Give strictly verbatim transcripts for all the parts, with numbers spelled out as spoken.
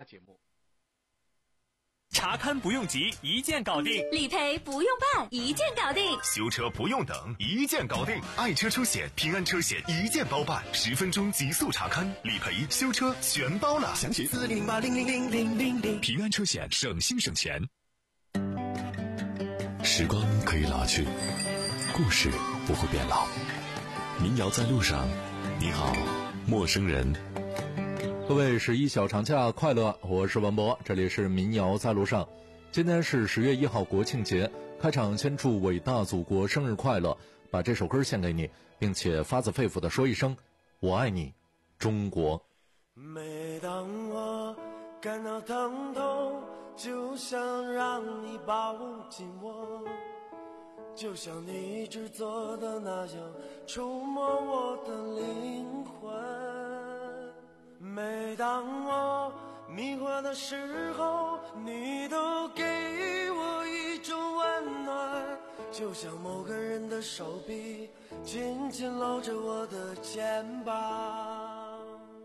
节目。 查勘不用急，一键搞定； 理赔不用办，一键搞定； 修车不用等，一键搞定。爱车出险，平安车险一键包办，十分钟极速查勘，理赔、修车全包了。 详情四零零八零零零零零零。 平安车险，省心省钱。 时光可以老去，故事不会变老。民谣在路上，你好，陌生人。 各位十一小长假快乐，我是文博，这里是民谣在路上。今天是十月一号国庆节，开场先祝伟大祖国生日快乐，把这首歌献给你，并且发自肺腑地说一声我爱你中国。 每当我感到疼痛，就想让你抱紧我，就像你一直做的那样，触摸我的灵魂。每当我迷惑的时候，你都给我一种温暖，就像某个人的手臂紧紧搂着我的肩膀。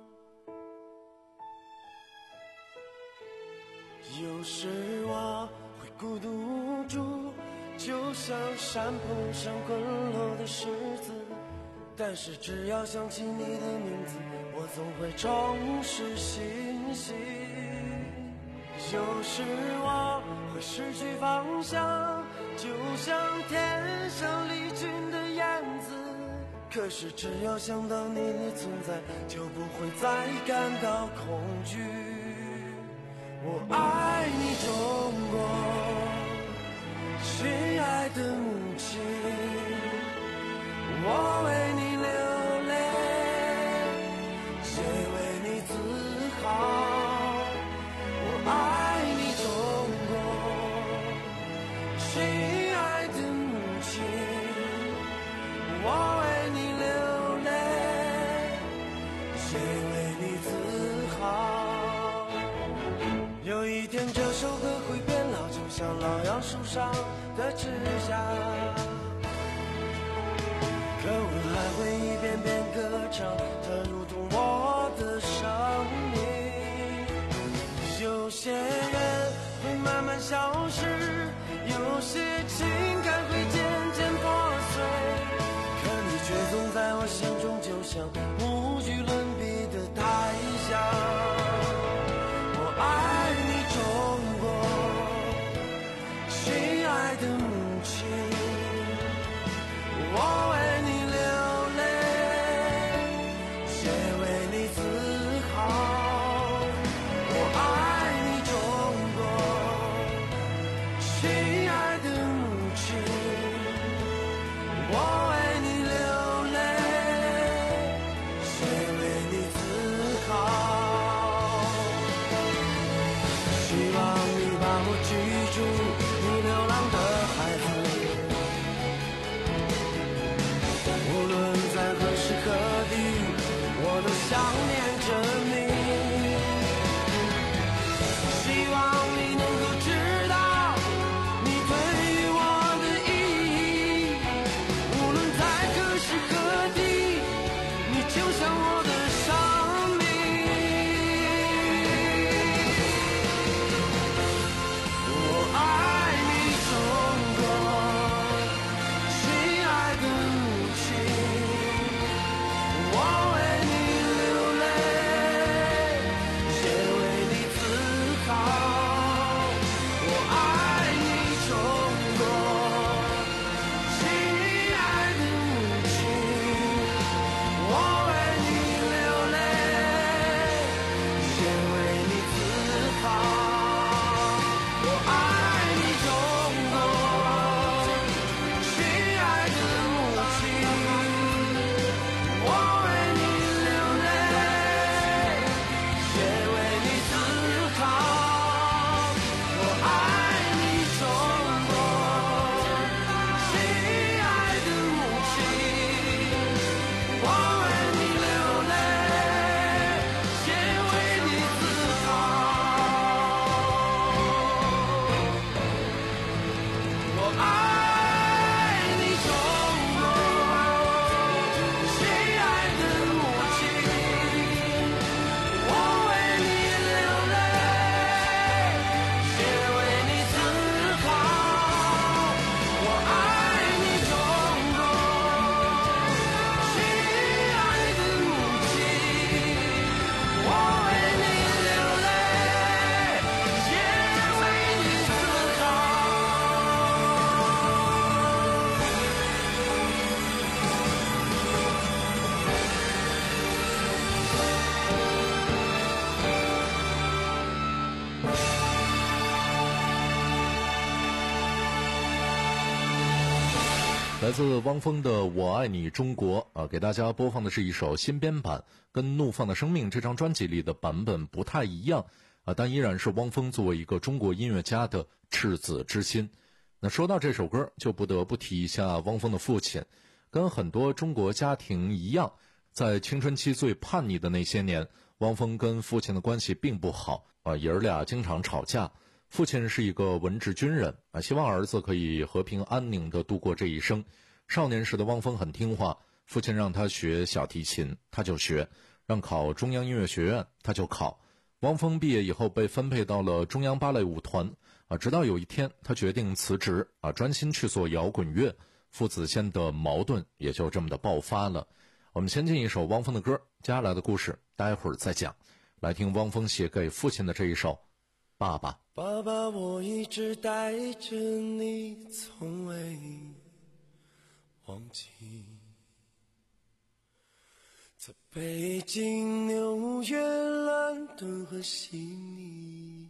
有时我会孤独无助，就像山坡上滚落的石子，但是只要想起你的名字，我总会重拾信心。有时我会失去方向，就像天上离群的燕子，可是只要想到你的存在，就不会再感到恐惧。我爱你中国，亲爱的母亲，我为你流泪，也为你自豪。我爱你中国，亲爱的母亲，我为你流泪，也为你自豪。有一天这首歌会变老，就像老杨树上的枝桠，可我还会一遍遍歌唱，它如同我的生命。有些人会慢慢消失，有些情感会渐渐破碎，可你却总在我心中，就像无与伦比的太阳。我爱你中国，亲爱的母亲，我为你流泪，也为你自豪。我爱你中国，亲爱的母亲，我为你流泪，也为你自豪。希望你把我记住，你流浪的孩子，无论在何时何地，我都想念着你。希望你能够知道你对于我的意义，无论在何时何地，你就像我的生命。我爱你中国， 来自汪峰的《我爱你中国》啊，给大家播放的是一首新编版，跟《怒放的生命》这张专辑里的版本不太一样啊，但依然是汪峰作为一个中国音乐家的赤子之心。那说到这首歌，就不得不提一下汪峰的父亲。跟很多中国家庭一样，在青春期最叛逆的那些年，汪峰跟父亲的关系并不好啊，爷儿俩经常吵架。父亲是一个文职军人啊，希望儿子可以和平安宁地度过这一生。少年时的汪峰很听话，父亲让他学小提琴，他就学；让考中央音乐学院，他就考。汪峰毕业以后被分配到了中央芭蕾舞团啊，直到有一天他决定辞职啊，专心去做摇滚乐，父子间的矛盾也就这么的爆发了。我们先进一首汪峰的歌，接下来的故事待会儿再讲。来听汪峰写给父亲的这一首《爸爸》。 爸爸，我一直带着你，从未忘记，在北京、纽约、伦敦和悉尼，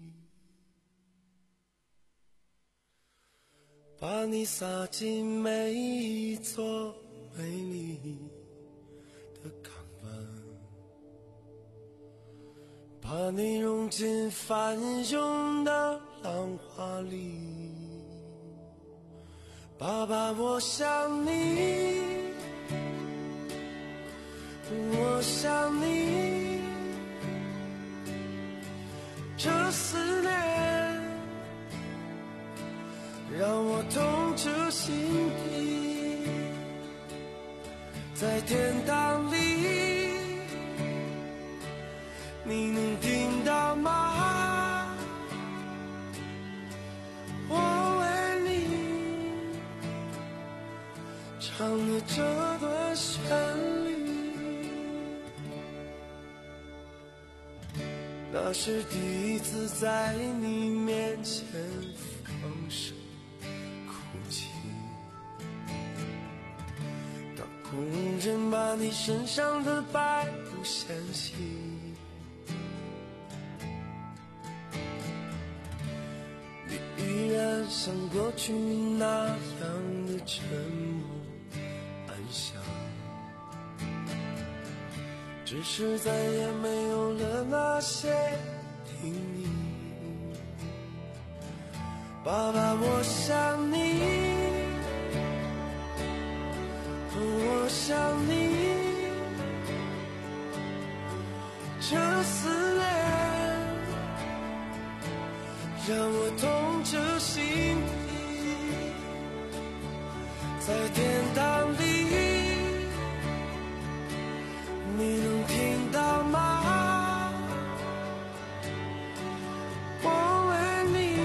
把你撒进每一座美丽的港湾，把你融进翻涌的浪花里。爸爸，我想你，我想你，这思念让我痛彻心底，在天堂里你能听到吗？我为你唱的这段旋律，那是第一次在你面前放声哭泣，当工人把你身上的白布掀起，你依然像过去那样的沉默安详，只是再也没有了那些叮咛。爸爸，我想你，我想你，这思念让我痛彻心底，在天堂里你能听到吗？我为你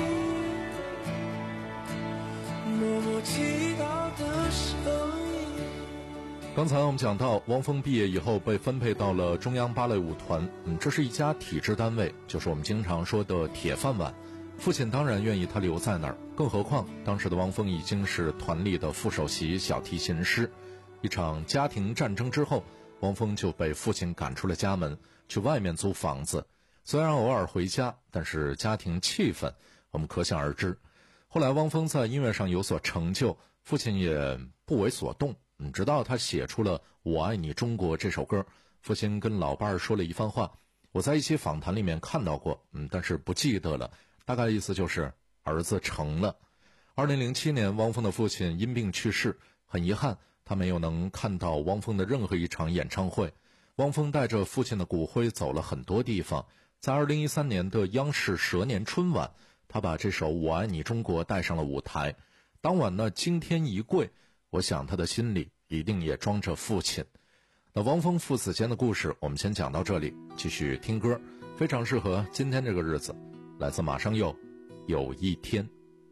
默默祈祷的声音。 刚才我们讲到，汪峰毕业以后被分配到了中央芭蕾舞团，嗯，这是一家体制单位，就是我们经常说的铁饭碗。父亲当然愿意他留在那儿，更何况当时的汪峰已经是团里的副首席小提琴师。一场家庭战争之后，汪峰就被父亲赶出了家门，去外面租房子。虽然偶尔回家，但是家庭气氛我们可想而知。后来汪峰在音乐上有所成就，父亲也不为所动，嗯，直到他写出了《我爱你中国》这首歌，父亲跟老伴儿说了一番话，我在一些访谈里面看到过，嗯，但是不记得了。大概意思就是儿子成了。二零零七年，汪峰的父亲因病去世，很遗憾，他没有能看到汪峰的任何一场演唱会。汪峰带着父亲的骨灰走了很多地方，在二零一三年的央视蛇年春晚，他把这首《我爱你中国》带上了舞台。当晚呢，惊天一跪，我想他的心里一定也装着父亲。那汪峰父子间的故事，我们先讲到这里，继续听歌，非常适合今天这个日子。来自马上有有一天，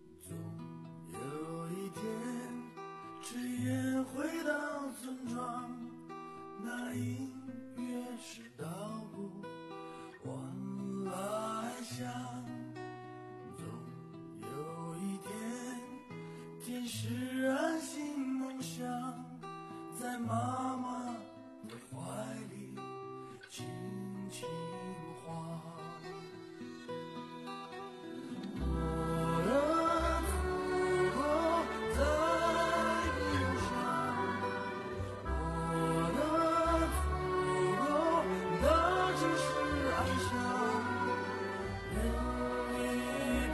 有一天，只愿回到村庄，那音乐是稻谷，往来响。总有一天，天使安心梦想，在妈妈的怀里轻轻晃。我的祖国在路上，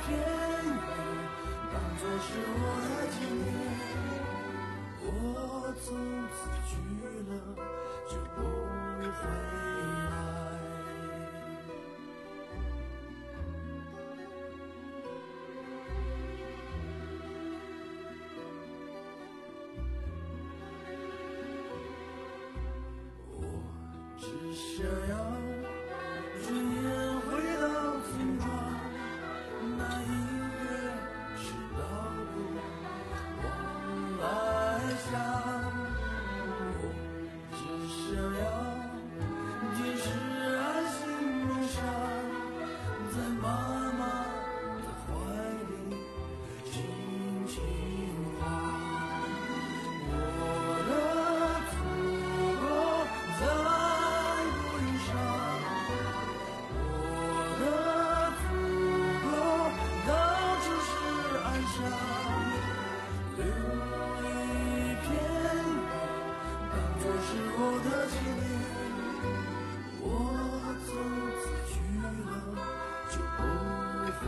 片云当作是我的纪念。我从此去了就不回来。我只想要转眼回到村庄，那音乐是道路往来向。我只想要天使安心梦想，在妈妈的怀里轻轻晃。我的祖国在不云上，我的祖国到处是安详，留一片云当作是我的纪念。我从此去了就不回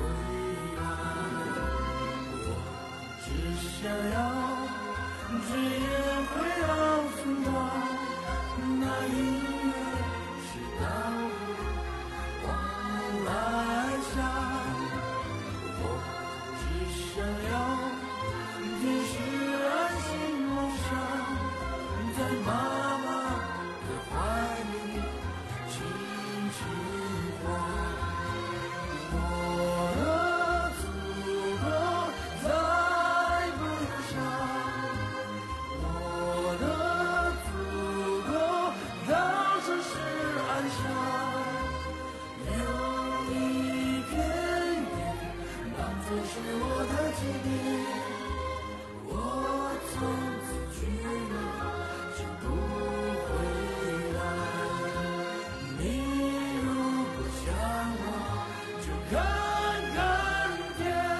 来。我只想要转眼回到村庄，那音乐是道路往来向。我只想要天使安心梦想，在妈妈的怀里轻轻晃。我的祖国在不云上，我的祖国到处是安详，有一片云当作是我的纪念。我从此去了就不回来。你如果想我，就看看天。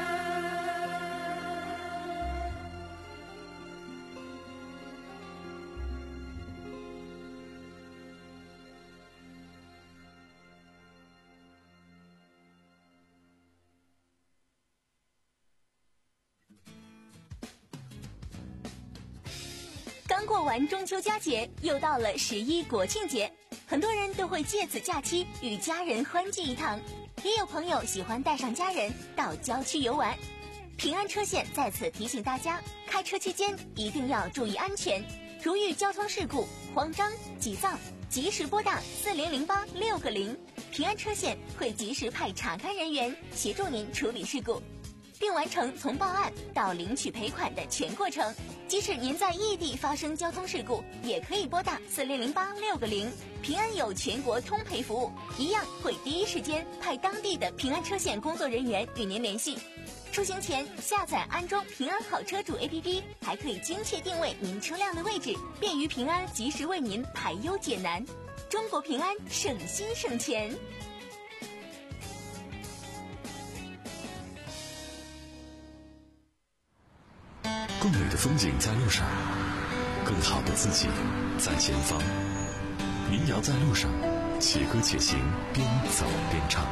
刚过完中秋佳节，又到了十一国庆节，很多人都会借此假期与家人欢聚一堂，也有朋友喜欢带上家人到郊区游玩。平安车险在此提醒大家，开车期间一定要注意安全，如遇交通事故、慌张、急躁，及时拨打四零零八六个零，平安车险会及时派查看人员协助您处理事故，并完成从报案到领取赔款的全过程。即使您在异地发生交通事故，也可以拨打四零零八六个零，平安有全国通赔服务，一样会第一时间派当地的平安车险工作人员与您联系。出行前下载安装平安好车主 A P P， 还可以精确定位您车辆的位置，便于平安及时为您排忧解难。中国平安，省心省钱。 更美的风景在路上，更好的自己在前方。民谣在路上，且歌且行，边走边唱。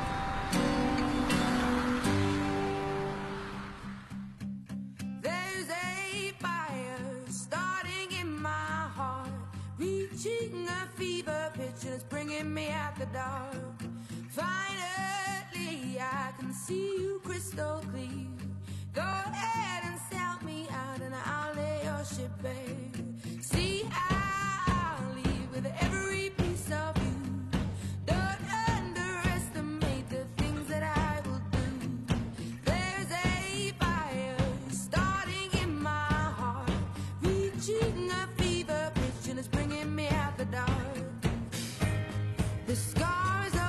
There's a fire starting in my heart, reaching a fever pitch and it's bringing me out the dark. Finally, I can see you crystal clear. Go ahead and sell me out and I'll lay your ship bare. See, I'll leave with every piece of you. Don't underestimate the things that I will do. There's a fire starting in my heart, reaching a fever pitch and it's bringing me out the dark. The scars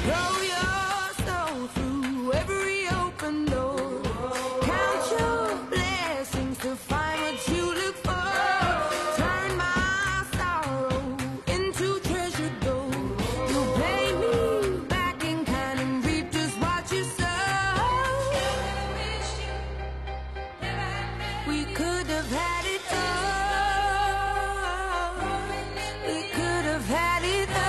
Throw your soul through every open door. Count your blessings to find what you look for. Turn my sorrow into treasure gold. You'll pay me back in kind and reap just what you sow. We could have had it all. We could have had it all.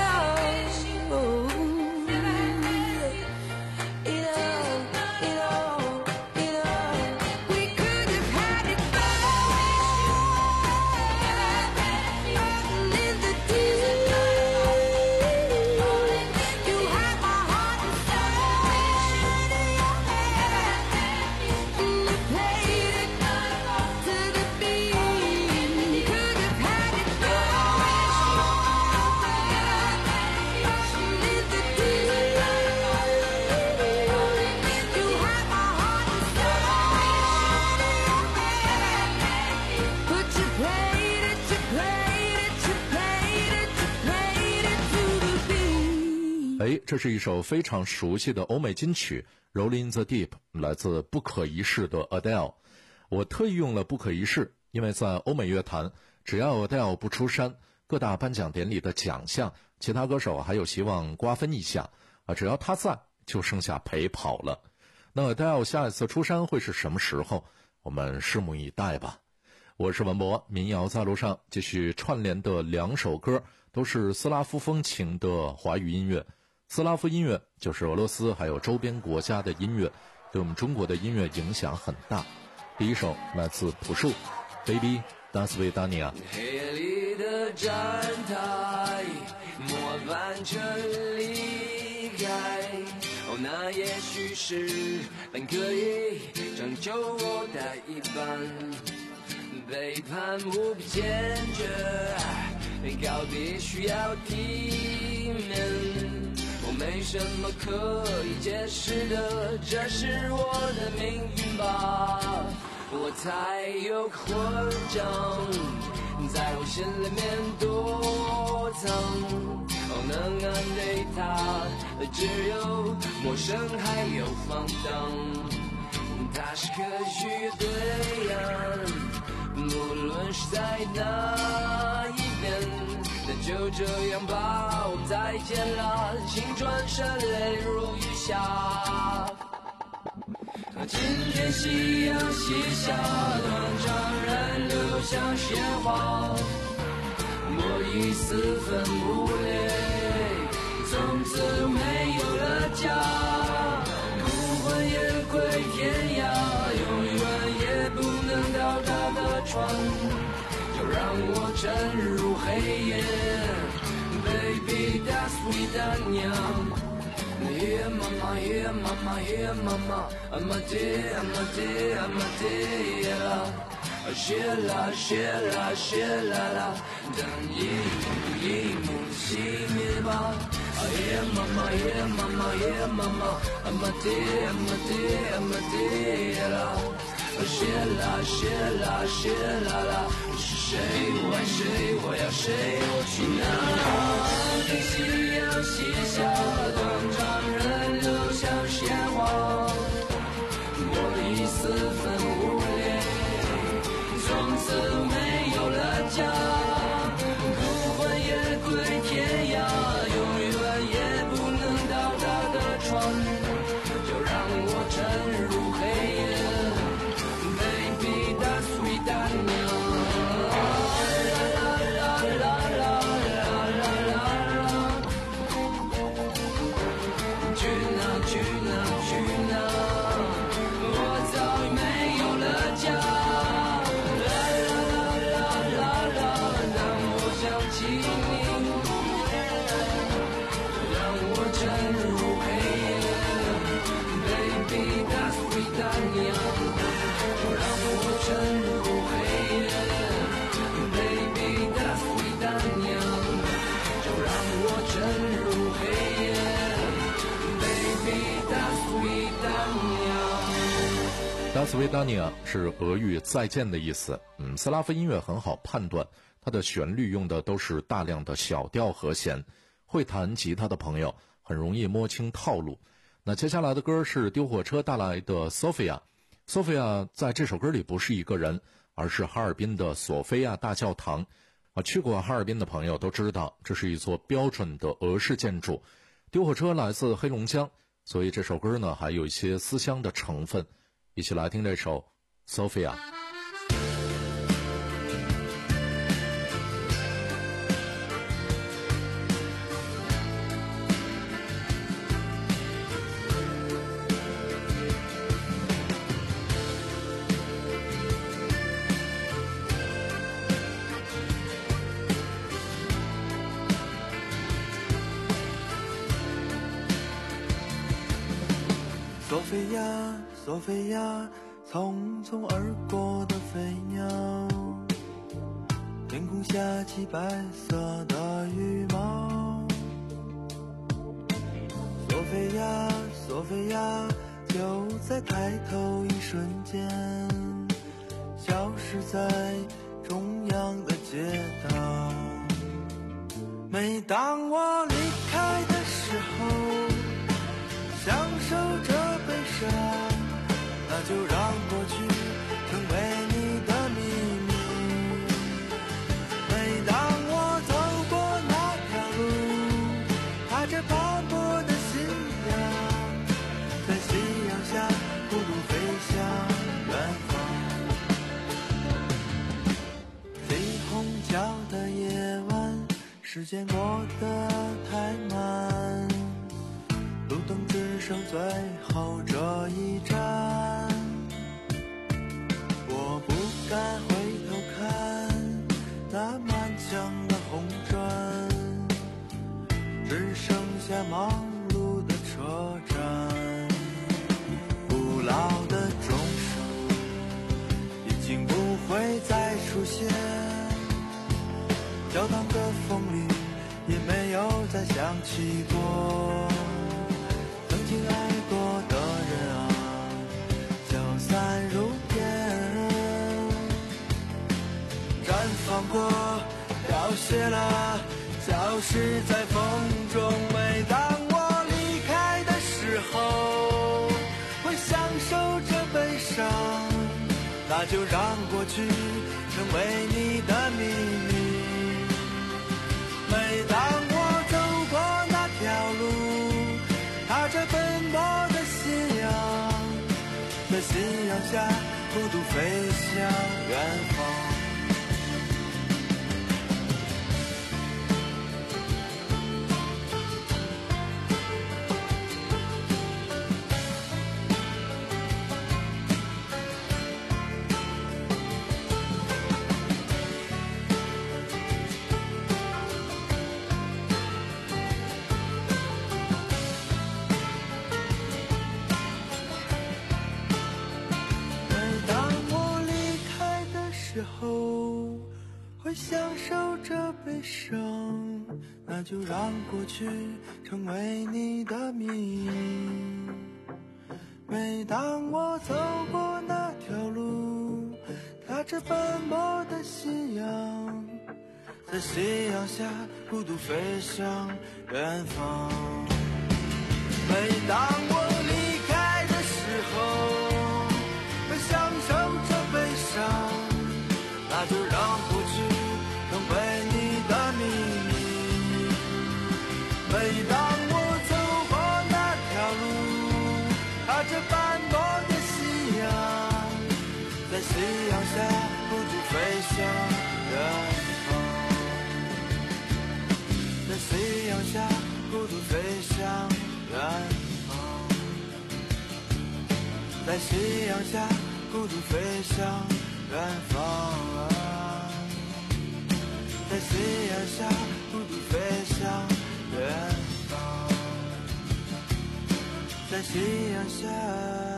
It all, it all, it all. We could have had it all. Floating in the deep. You had my heart and soul. And you played it to the beat. Could have had it all. Floating in the deep. You had my heart and soul. But you played it, you played it, you played it, you played it to the beat. 哎，这是一首非常熟悉的欧美金曲《Rolling in the Deep》，来自不可一世的 Adele。我特意用了不可一世，因为在欧美乐坛，只要 Adele 不出山，各大颁奖典礼的奖项，其他歌手还有希望瓜分一下啊，只要他在，就剩下陪跑了。那 Adele 下一次出山会是什么时候？我们拭目以待吧。我是文博，民谣在路上继续串联的两首歌都是斯拉夫风情的华语音乐。斯拉夫音乐就是俄罗斯还有周边国家的音乐，对我们中国的音乐影响很大。第一首来自朴树 Baby До свидания。 黑夜里的站台，末班车离开。哦，那也许是本可以拯救我的一半。背叛无比坚决，告别需要体面。我没什么可以解释的，这是我的命运吧。我才有混账，在我心里面躲藏。哦，能安慰他的只有陌生还有放荡。他是可取的对岸，无论是在哪一边，那就这样吧，我们再见了，请转身泪如雨下。今天夕阳西下，断肠人流向鲜花，我已四分五裂，从此没有了家，孤魂野归天涯，永远也不能到达的船，就让我沉入黑夜 Baby that's свидания Yeah mama yeah mama yeah mama I'm a day I'm a day I'm a day yeah 谢啦谢啦谢啦啦，但一幕一幕熄灭吧。Yeah mama yeah mama yeah mama I'm a day I'm a day I'm a day 啦。谢啦谢啦谢啦啦，是谁我爱谁我要谁我去哪？当夕阳西下，断肠人流向鲜花，我已四分五裂，从此没有了家，孤魂野归天涯，永远也不能到达的船，就让我沉入黑夜。Baby, that's свидания. La la la la la la la la. 去哪去哪去哪？我早已没有了家。啦啦啦啦啦，当我想起你，让我沉入黑夜。Baby, that's свидания.沉入黑夜 Baby that's свидания 就让我沉入黑夜 Baby that's свидания Das свидания 是俄语再见的意思。嗯，斯拉夫音乐很好判断，它的旋律用的都是大量的小调和弦。会弹吉他的朋友很容易摸清套路。那接下来的歌是丢火车带来的 Sophia。Sophia 在这首歌里不是一个人，而是哈尔滨的索菲亚大教堂。啊，去过哈尔滨的朋友都知道，这是一座标准的俄式建筑。丢火车来自黑龙江，所以这首歌呢还有一些思乡的成分。一起来听这首 Sophia。 索菲亚，索菲亚，匆匆而过的飞鸟，天空下起白色的羽毛。索菲亚，索菲亚，就在抬头一瞬间，消失在中央的街道。每当我离开的时候，享受着悲伤，那就让过去成为你的秘密。每当我走过那条路，踏着斑驳的信仰，在夕阳下孤独飞向远方。霓虹桥的夜晚，时间过得太慢，路灯只剩最后这一站，我不敢回头看那满墙的红砖，只剩下忙碌的车站。古老的钟声已经不会再出现，教堂的风铃也没有再响起过。曾经爱过的人啊，消散如烟，绽放过，凋谢了，消失在风中。每当我离开的时候，会享受着悲伤，那就让过去成为你的秘密。每当我走过那条路，踏着奔波的信仰，在夕阳下孤独飞向远方。享受着悲伤，那就让过去成为你的谜。每当我走过那条路，踏着奔波的信仰，在夕阳下孤独飞向远方。每当我离开的时候，会享受着悲伤，那就让过去成为你的秘密。每当我走过那条路，踏着斑驳的夕阳，在夕阳下孤独飞向远方，在夕阳下孤独飞向远方，在夕阳下孤独飞向远方，在夕阳下孤独飞向远方，在夕阳下。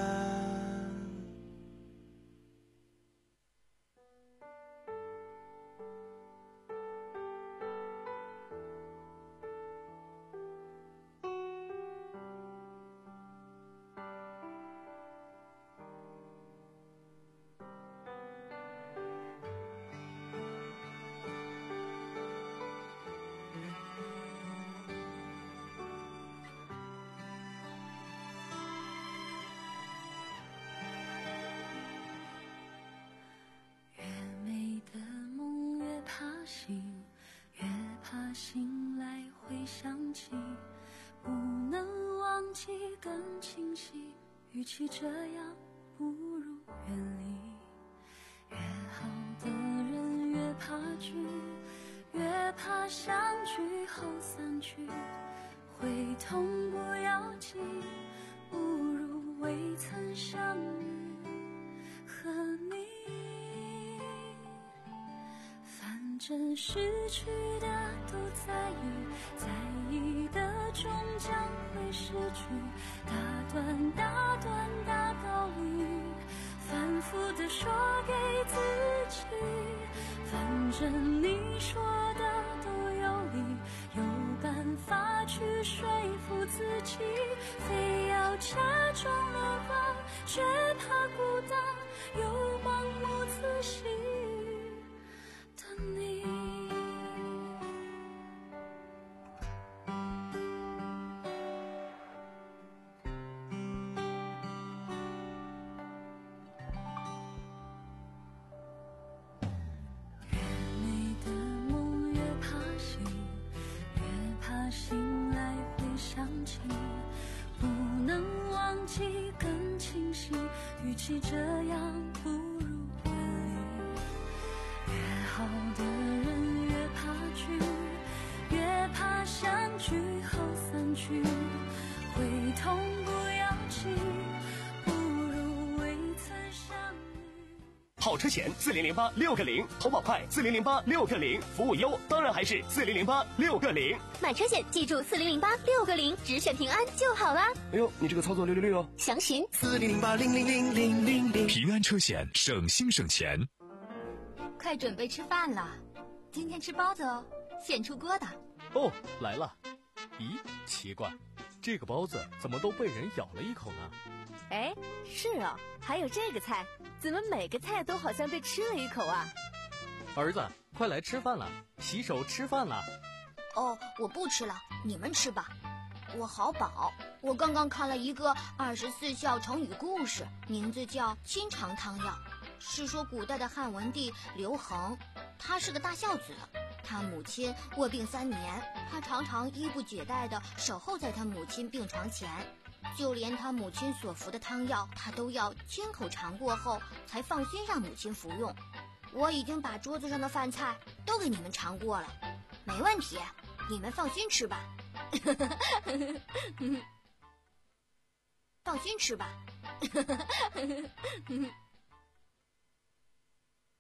记更清晰，与其这样不如远离。越好的人越怕聚，越怕相聚后散去，会痛不要紧，不如未曾相遇和你。反正失去的都在意，在意的终将会失去，大段大段大道理反复地说给自己，反正你说的都有理，有办法去说服自己，非要假装乐观，却怕孤单，又盲目自信的你。醒来会想起，不能忘记更清晰，与其这样不如远离。越好的人越怕聚，越怕相聚后散去，会痛不要紧，不如未曾相遇。 好车险四零零八六个零，投保快四零零八六个零，服务优当然还是四零零八六个零。 买车险记住四零零八六个零，只选平安就好啦。 哎呦，你这个操作六六六哦！ 详询四零零八零零零零零零。 平安车险，省心省钱。 快准备吃饭了，今天吃包子哦，现出锅的。 哦，来了。咦，奇怪，这个包子怎么都被人咬了一口呢？ 哎，是哦，还有这个菜，怎么每个菜都好像被吃了一口啊？ 儿子，快来吃饭了，洗手吃饭了。 哦，我不吃了，你们吃吧。我好饱，我刚刚看了一个二十四孝成语故事，名字叫《亲尝汤药》，是说古代的汉文帝刘恒，他是个大孝子，他母亲卧病三年，他常常衣不解带地守候在他母亲病床前，就连他母亲所服的汤药，他都要亲口尝过后才放心让母亲服用。我已经把桌子上的饭菜都给你们尝过了，没问题，你们放心吃吧。放心吃吧。